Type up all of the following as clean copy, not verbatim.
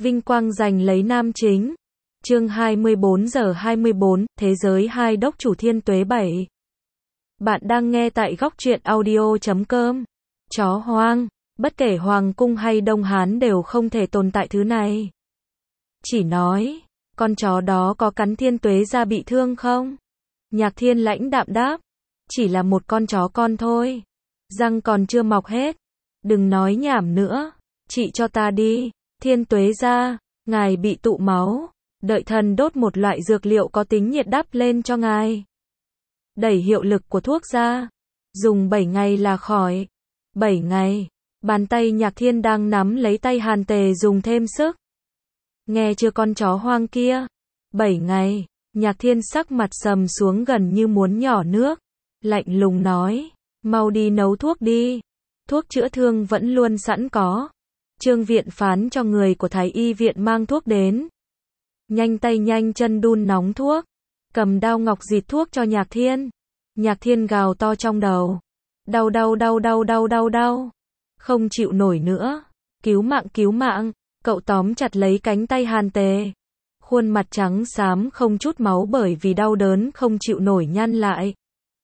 Vinh quang giành lấy nam chính. Chương 24 giờ 24, Thế giới hai đốc chủ Thiên Tuế 7. Bạn đang nghe tại góc truyện audio.com. Chó hoang, bất kể Hoàng cung hay Đông Hán đều không thể tồn tại thứ này. Chỉ nói, con chó đó có cắn Thiên Tuế ra bị thương không? Nhạc Thiên lãnh đạm đáp, chỉ là một con chó con thôi. Răng còn chưa mọc hết. Đừng nói nhảm nữa, trị cho ta đi. Thiên Tuế ra, ngài bị tụ máu. Đợi thần đốt một loại dược liệu có tính nhiệt đắp lên cho ngài. Đẩy hiệu lực của thuốc ra. Dùng 7 ngày là khỏi. 7 ngày. Bàn tay Nhạc Thiên đang nắm lấy tay Hàn Tề dùng thêm sức. Nghe chưa con chó hoang kia? 7 ngày. Nhạc Thiên sắc mặt sầm xuống gần như muốn nhỏ nước. Lạnh lùng nói. Mau đi nấu thuốc đi. Thuốc chữa thương vẫn luôn sẵn có. Trương viện phán cho người của Thái y viện mang thuốc đến. Nhanh tay nhanh chân đun nóng thuốc. Cầm dao ngọc dịt thuốc cho Nhạc Thiên. Nhạc Thiên gào to trong đầu. Đau đau đau đau đau đau đau. Không chịu nổi nữa. Cứu mạng cứu mạng. Cậu tóm chặt lấy cánh tay Hàn Tề. Khuôn mặt trắng xám không chút máu bởi vì đau đớn không chịu nổi nhăn lại.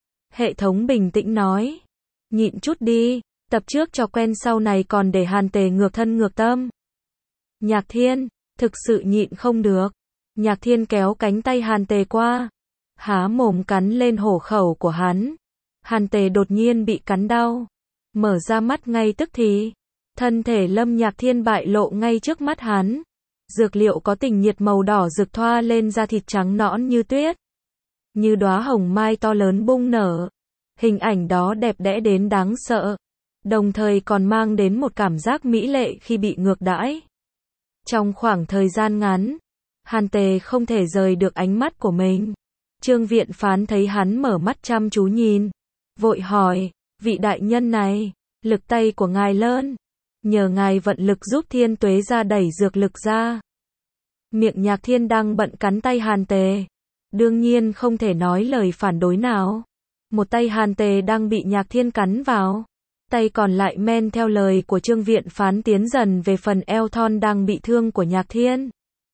Hệ thống bình tĩnh nói. Nhịn chút đi. Tập trước cho quen sau này còn để Hàn Tề ngược thân ngược tâm. Nhạc Thiên, thực sự nhịn không được. Nhạc Thiên kéo cánh tay Hàn Tề qua. Há mồm cắn lên hổ khẩu của hắn. Hàn Tề đột nhiên bị cắn đau. Mở ra mắt ngay tức thì. Thân thể Lâm Nhạc Thiên bại lộ ngay trước mắt hắn. Dược liệu có tình nhiệt màu đỏ rực thoa lên da thịt trắng nõn như tuyết. Như đóa hồng mai to lớn bung nở. Hình ảnh đó đẹp đẽ đến đáng sợ. Đồng thời còn mang đến một cảm giác mỹ lệ khi bị ngược đãi. Trong khoảng thời gian ngắn, Hàn Tề không thể rời được ánh mắt của mình. Trương viện phán thấy hắn mở mắt chăm chú nhìn. Vội hỏi, vị đại nhân này, lực tay của ngài lớn. Nhờ ngài vận lực giúp Thiên Tuế ra đẩy dược lực ra. Miệng Nhạc Thiên đang bận cắn tay Hàn Tề. Đương nhiên không thể nói lời phản đối nào. Một tay Hàn Tề đang bị Nhạc Thiên cắn vào. Tay còn lại men theo lời của Trương viện phán tiến dần về phần eo thon đang bị thương của Nhạc Thiên.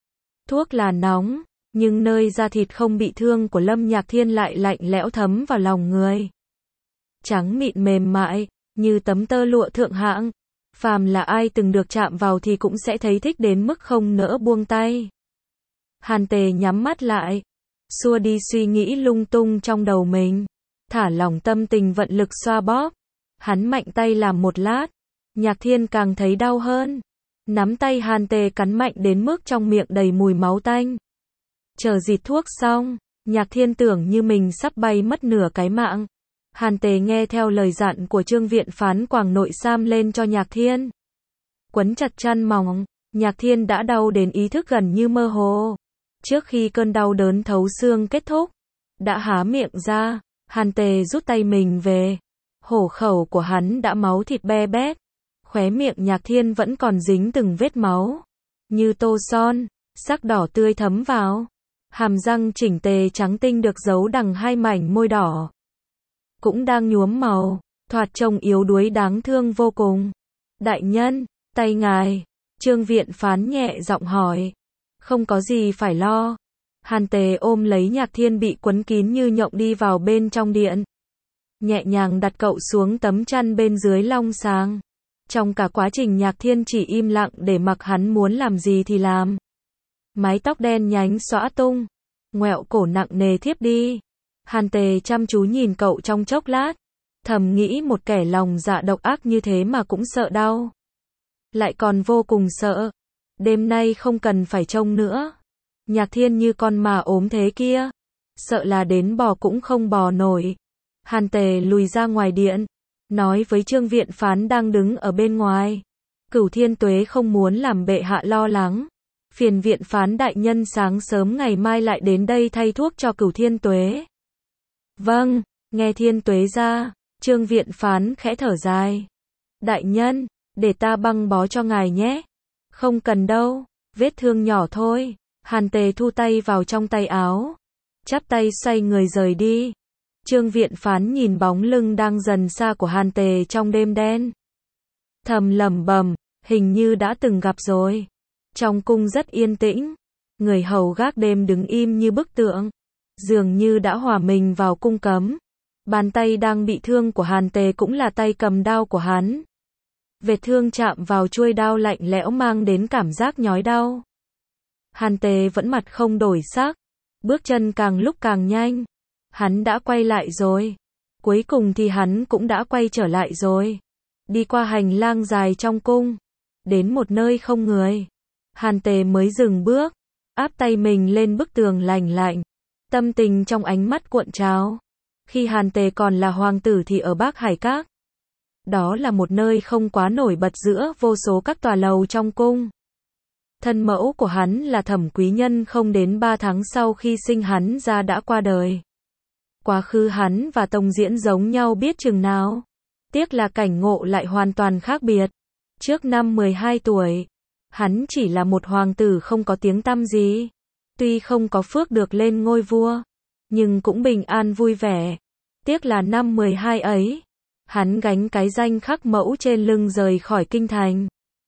Thuốc là nóng, nhưng nơi da thịt không bị thương của Lâm Nhạc Thiên lại lạnh lẽo thấm vào lòng người. Trắng mịn mềm mại, như tấm tơ lụa thượng hạng. Phàm là ai từng được chạm vào thì cũng sẽ thấy thích đến mức không nỡ buông tay. Hàn Tề nhắm mắt lại, xua đi suy nghĩ lung tung trong đầu mình. Thả lỏng tâm tình vận lực xoa bóp. Hắn mạnh tay làm một lát. Nhạc Thiên càng thấy đau hơn. Nắm tay Hàn Tề cắn mạnh đến mức trong miệng đầy mùi máu tanh. Chờ dịt thuốc xong, Nhạc Thiên tưởng như mình sắp bay mất nửa cái mạng. Hàn Tề nghe theo lời dặn của Trương viện phán quàng nội sam lên cho Nhạc Thiên. Quấn chặt chăn mỏng, Nhạc Thiên đã đau đến ý thức gần như mơ hồ. Trước khi cơn đau đớn thấu xương kết thúc, đã há miệng ra, Hàn Tề rút tay mình về. Hổ khẩu của hắn đã máu thịt be bét. Khóe miệng Nhạc Thiên vẫn còn dính từng vết máu. Như tô son, sắc đỏ tươi thấm vào. Hàm răng chỉnh tề trắng tinh được giấu đằng hai mảnh môi đỏ. Cũng đang nhuốm màu, thoạt trông yếu đuối đáng thương vô cùng. Đại nhân, tay ngài. Trương viện phán nhẹ giọng hỏi. Không có gì phải lo. Hàn Tề ôm lấy Nhạc Thiên bị quấn kín như nhộng đi vào bên trong điện. Nhẹ nhàng đặt cậu xuống tấm chăn bên dưới long sàng. Trong cả quá trình Nhạc Thiên chỉ im lặng để mặc hắn muốn làm gì thì làm. Mái tóc đen nhánh xõa tung. Ngoẹo cổ nặng nề thiếp đi. Hàn Tề chăm chú nhìn cậu trong chốc lát. Thầm nghĩ một kẻ lòng dạ độc ác như thế mà cũng sợ đau. Lại còn vô cùng sợ. Đêm nay không cần phải trông nữa. Nhạc Thiên như con mà ốm thế kia. Sợ là đến bò cũng không bò nổi. Hàn Tề lùi ra ngoài điện. Nói với Trương viện phán đang đứng ở bên ngoài. Cửu Thiên Tuế không muốn làm bệ hạ lo lắng. Phiền viện phán đại nhân sáng sớm ngày mai lại đến đây thay thuốc cho Cửu Thiên Tuế. Vâng, nghe Thiên Tuế ra. Trương viện phán khẽ thở dài. Đại nhân, để ta băng bó cho ngài nhé. Không cần đâu, vết thương nhỏ thôi. Hàn Tề thu tay vào trong tay áo. Chắp tay xoay người rời đi. Trương viện phán nhìn bóng lưng đang dần xa của Hàn Tề trong đêm đen. Thầm lẩm bẩm, hình như đã từng gặp rồi. Trong cung rất yên tĩnh, người hầu gác đêm đứng im như bức tượng, dường như đã hòa mình vào cung cấm. Bàn tay đang bị thương của Hàn Tề cũng là tay cầm đao của hắn. Vết thương chạm vào chuôi đao lạnh lẽo mang đến cảm giác nhói đau. Hàn Tề vẫn mặt không đổi sắc, bước chân càng lúc càng nhanh. Hắn đã quay lại rồi. Cuối cùng thì hắn cũng đã quay trở lại rồi. Đi qua hành lang dài trong cung, đến một nơi không người. Hàn Tề mới dừng bước, áp tay mình lên bức tường lạnh lạnh. Tâm tình trong ánh mắt cuộn trào. Khi Hàn Tề còn là hoàng tử thì ở Bắc Hải Các. Đó là một nơi không quá nổi bật giữa vô số các tòa lầu trong cung. Thân mẫu của hắn là Thẩm Quý Nhân không đến 3 tháng sau khi sinh hắn ra đã qua đời. Quá khứ hắn và Tông Diễn giống nhau biết chừng nào. Tiếc là cảnh ngộ lại hoàn toàn khác biệt. Trước năm 12 tuổi, hắn chỉ là một hoàng tử không có tiếng tăm gì. Tuy không có phước được lên ngôi vua, nhưng cũng bình an vui vẻ. Tiếc là năm 12 ấy, hắn gánh cái danh khắc mẫu trên lưng rời khỏi kinh thành.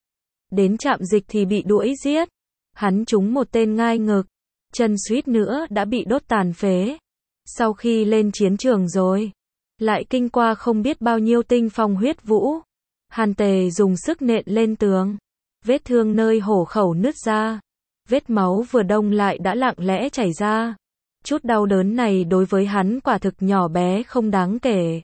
Đến trạm dịch thì bị đuổi giết. Hắn trúng một tên ngai ngực, chân suýt nữa đã bị đốt tàn phế. Sau khi lên chiến trường rồi, lại kinh qua không biết bao nhiêu tinh phong huyết vũ. Hàn Tề dùng sức nện lên tường. Vết thương nơi hổ khẩu nứt ra. Vết máu vừa đông lại đã lặng lẽ chảy ra. Chút đau đớn này đối với hắn quả thực nhỏ bé không đáng kể.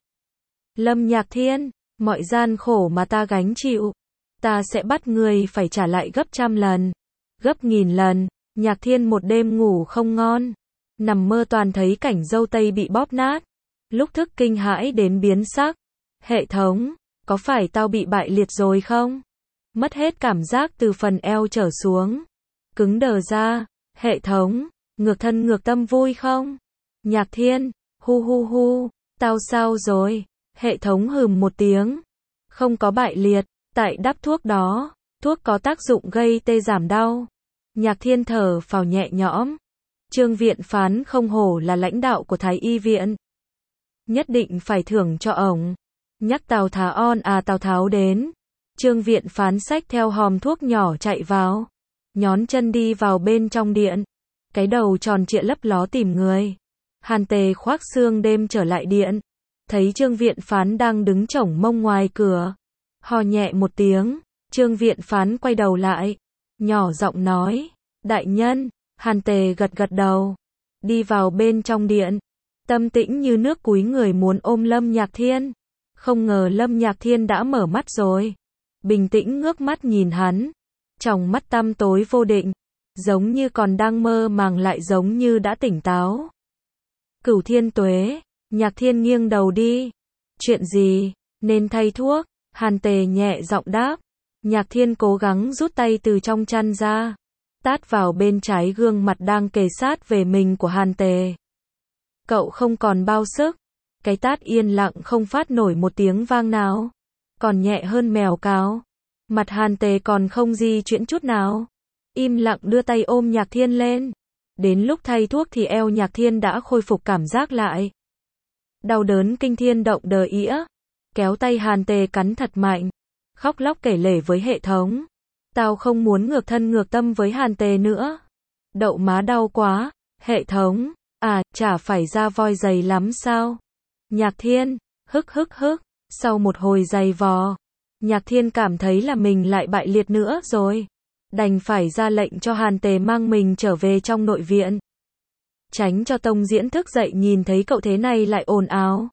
Lâm Nhạc Thiên, mọi gian khổ mà ta gánh chịu, ta sẽ bắt ngươi phải trả lại gấp trăm lần, gấp nghìn lần. Nhạc Thiên một đêm ngủ không ngon, nằm mơ toàn thấy cảnh dâu tây bị bóp nát. Lúc thức kinh hãi đến biến sắc. Hệ thống, có phải tao bị bại liệt rồi không? Mất hết cảm giác từ phần eo trở xuống. Cứng đờ ra. Hệ thống, ngược thân ngược tâm vui không? Nhạc Thiên, hu hu hu, tao sao rồi? Hệ thống hừm một tiếng. Không có bại liệt, tại đắp thuốc đó. Thuốc có tác dụng gây tê giảm đau. Nhạc Thiên thở phào nhẹ nhõm. Trương Viện Phán không hổ là lãnh đạo của Thái Y Viện. Nhất định phải thưởng cho ổng. Nhắc Tào Tào Tháo đến. Trương Viện Phán xách theo hòm thuốc nhỏ chạy vào. Nhón chân đi vào bên trong điện. Cái đầu tròn trịa lấp ló tìm người. Hàn Tề khoác xương đêm trở lại điện. Thấy Trương Viện Phán đang đứng chổng mông ngoài cửa. Hò nhẹ một tiếng. Trương Viện Phán quay đầu lại. Nhỏ giọng nói. Đại nhân. Hàn Tề gật gật đầu. Đi vào bên trong điện. Tâm tĩnh như nước cúi người muốn ôm Lâm Nhạc Thiên. Không ngờ Lâm Nhạc Thiên đã mở mắt rồi. Bình tĩnh ngước mắt nhìn hắn. Tròng mắt tăm tối vô định. Giống như còn đang mơ màng lại giống như đã tỉnh táo. Cửu Thiên Tuế. Nhạc Thiên nghiêng đầu đi. Chuyện gì? Nên thay thuốc. Hàn Tề nhẹ giọng đáp. Nhạc Thiên cố gắng rút tay từ trong chăn ra. Tát vào bên trái gương mặt đang kề sát về mình của Hàn Tề. Cậu không còn bao sức. Cái tát yên lặng không phát nổi một tiếng vang nào. Còn nhẹ hơn mèo cáo. Mặt Hàn Tề còn không di chuyển chút nào. Im lặng đưa tay ôm Nhạc Thiên lên. Đến lúc thay thuốc thì eo Nhạc Thiên đã khôi phục cảm giác lại. Đau đớn kinh thiên động đờ ĩa. Kéo tay Hàn Tề cắn thật mạnh. Khóc lóc kể lể với hệ thống. Tao không muốn ngược thân ngược tâm với Hàn Tề nữa. Đậu má đau quá. Hệ thống. À, chả phải ra voi dày lắm sao? Nhạc Thiên. Hức hức hức. Sau một hồi giày vò. Nhạc Thiên cảm thấy là mình lại bại liệt nữa rồi. Đành phải ra lệnh cho Hàn Tề mang mình trở về trong nội viện. Tránh cho Tông Diễn thức dậy nhìn thấy cậu thế này lại ồn ào.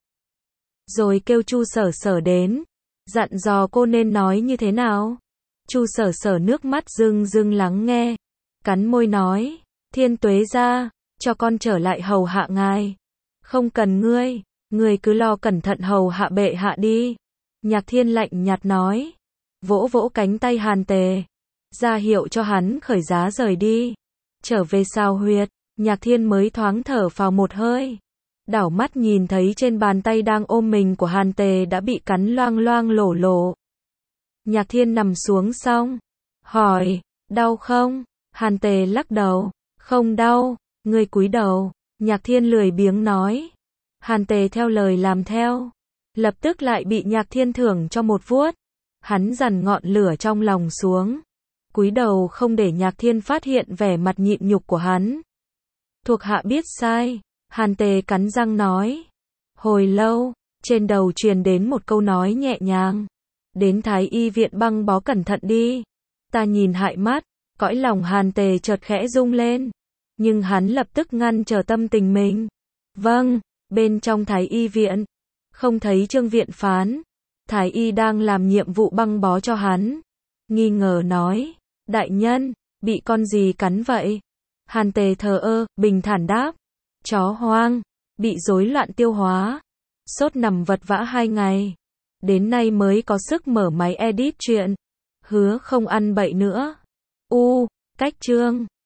Rồi kêu Chu Sở Sở đến. Dặn dò cô nên nói như thế nào. Chu Sở Sở nước mắt rưng rưng lắng nghe. Cắn môi nói. Thiên Tuế ra. Cho con trở lại hầu hạ ngài. Không cần ngươi. Ngươi cứ lo cẩn thận hầu hạ bệ hạ đi. Nhạc Thiên lạnh nhạt nói. Vỗ vỗ cánh tay Hàn Tề. Ra hiệu cho hắn khởi giá rời đi. Trở về sao huyệt. Nhạc Thiên mới thoáng thở phào một hơi. Đảo mắt nhìn thấy trên bàn tay đang ôm mình của Hàn Tề đã bị cắn loang loang lổ lổ. Nhạc Thiên nằm xuống xong. Hỏi. Đau không? Hàn Tề lắc đầu. Không đau. Ngươi cúi đầu. Nhạc Thiên lười biếng nói. Hàn Tề theo lời làm theo. Lập tức lại bị Nhạc Thiên thưởng cho một vuốt. Hắn dằn ngọn lửa trong lòng xuống. cúi đầu không để Nhạc Thiên phát hiện vẻ mặt nhịn nhục của hắn. Thuộc hạ biết sai, Hàn Tề cắn răng nói. Hồi lâu, trên đầu truyền đến một câu nói nhẹ nhàng. Đến Thái Y viện băng bó cẩn thận đi. Ta nhìn hại mắt, cõi lòng Hàn Tề chợt khẽ rung lên. Nhưng hắn lập tức ngăn trở tâm tình mình. Vâng, bên trong Thái Y viện, không thấy Trương viện phán. Thái Y đang làm nhiệm vụ băng bó cho hắn. Nghi ngờ nói, đại nhân, bị con gì cắn vậy? Hàn Tề thờ ơ, bình thản đáp. Chó hoang, bị rối loạn tiêu hóa. Sốt nằm vật vã 2 ngày. Đến nay mới có sức mở máy edit truyện. Hứa không ăn bậy nữa. Cách chương